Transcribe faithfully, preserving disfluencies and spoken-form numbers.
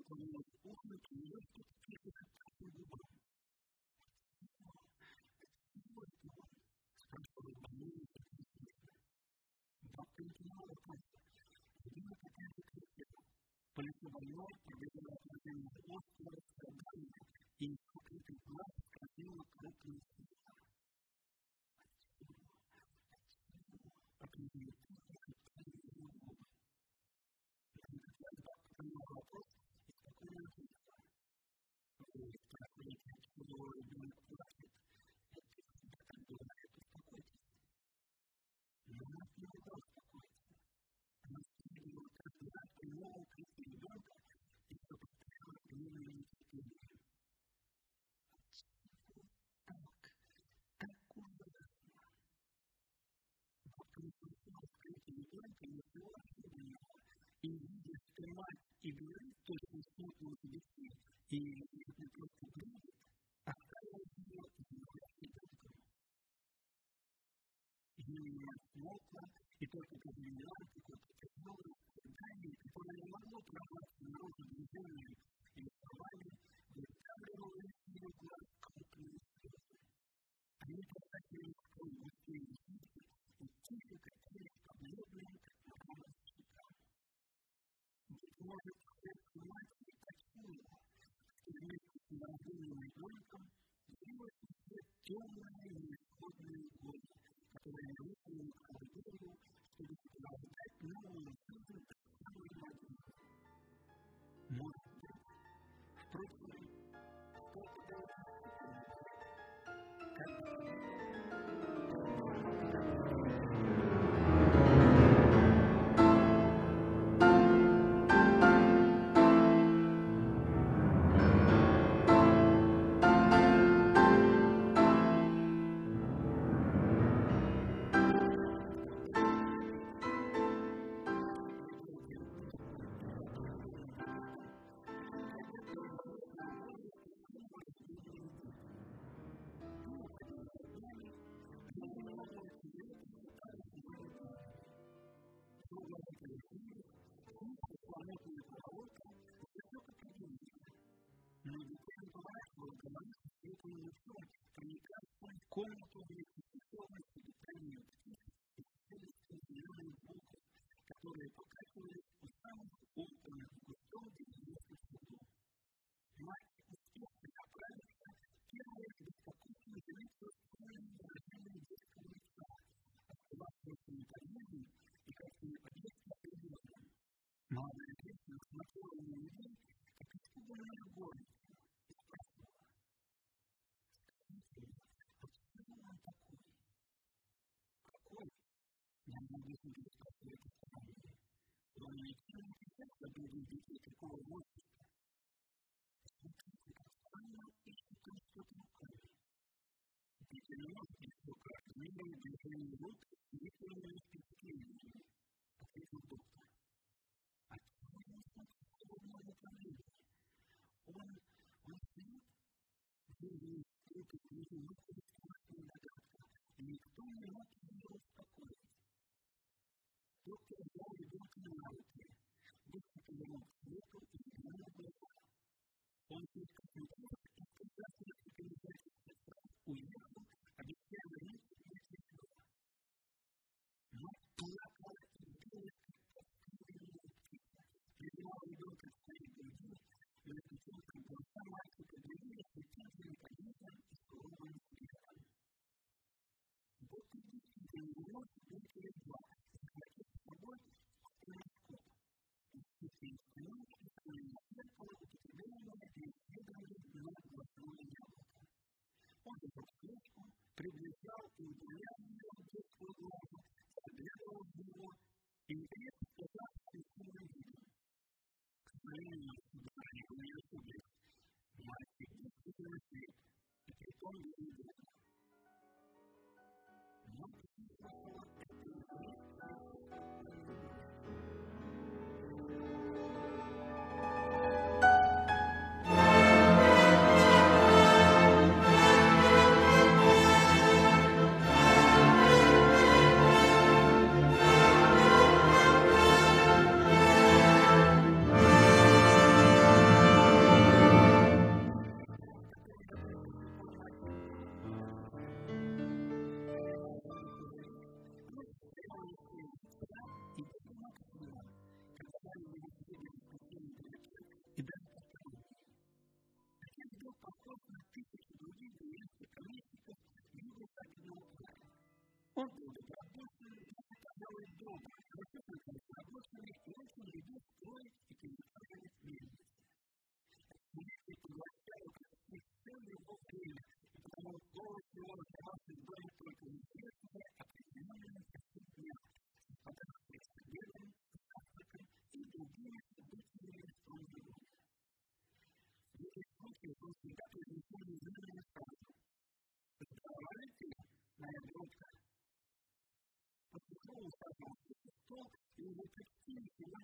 наклоняет ухо к нее, что-то тихо шептает губами. «Чего это он?» — спрашивает больная Екатерина. Бабка не поняла вопроса. Видимо, какая-то кричала. По лицу больной пробежала отражение острого страдания, и из покрытых глаз скользнула крупная слеза. Отчего? Отчего? Отчего? Определили ее губы. Наконец бабка поняла вопрос и спокойно ответила. Вы спрашиваете, отчего ребенок плачет? Это всегда так бывает, успокойтесь. Но она не могла успокоиться. Она встретила каждый раз при новом крике ребенка и все повторяла гневное нетерпение. Отчего так? Так ужасно. Бабка не слышала в крике ребенка и ничего особенного. И видя, что мать играет только в смутном лице, и это просто бредит, оставила ее играть ребенком. Ее мать смолкла, и только позволяла какое-то тяжелое страдание, которое не могло прорваться наружу движением или словами, вытавливало из ее глаз крупные слезы. Они просачивались сквозь густые ресницы и тихо катились по бледным, как мрамор щекам. Быть может, сердце матери почуяло, что вместе с нерожденным ребенком явилась в свет темная и неисходная года, которая вышла в коридору, чтобы сопровождать новую жизнь до самой родины. Может быть, впрочем, что-то должно быть. Как но детей не поворачивало головы с светлым лицом, проникая в свою комнату вместе с солнцем и дыханием птиц и целостью зеленых букв, которые покачивались у самых окон в густом деревенском саду. Мать, успевшая оправиться, первая беспокойно заметила странное выражение детского лица, остававшегося неподвижным и как-то неподвижно определенным. Молодая женщина смотрела на людей, как испуганная горница, и спросила: «Скажите мне, почему он такой?» «Какой?» — я могу себе спрашивать остановление. «Он ничем не отличается от других детей такого возраста. Смотрите, как странно ищет он что-то руками. Дети не могут быть руками, не могут движение рук и выполненные впечатлениями», — ответил доктор. «А чего он смотрит в подобном направлении? Он, он стоит?» Выявилась вдруг из книги матери страшная догадка, и никто не мог ее успокоить. Доктор взял ребенка на руки, быстро повернул к свету и взглянул в глаза. Он слишком смотрелся и сказал несколько незначительных фраз, уехал, обещая вернуться в несколько дней. Мать плакала и билась, как подстрелянная птица, прижимала ребенка к своей груди, и на печенках глаза мальчика двигались летящим неподвижным и суровым взглядом. Доктор действительно не мог быть через два, захватив с собой стеноскоп. И чистые стены писали на зеркало употребленное для исследования дна глазного яблока. Он взял свечку, приближал и удалял ее от детского глаза, заглядывал в него и, наконец, сказал с красивым видом: «К сожалению, сударыня, вы не ошиблись. Мальчик действительно свет, и притом very долго». Мать слышала это несколько раз. вопросами и очень любил строй и комментарии мельницы. Мельницы поглощают их целую его время, и потому голос его оставался в доме только неизвестные определенные часы дня, совпадая с обедом, завтраком и другими событиями в том же доме. В этих случаях он всегда произносил неизменную фразу: «Здравствуйте, моя дочка». Почему усаживался за стол и уже почти ничего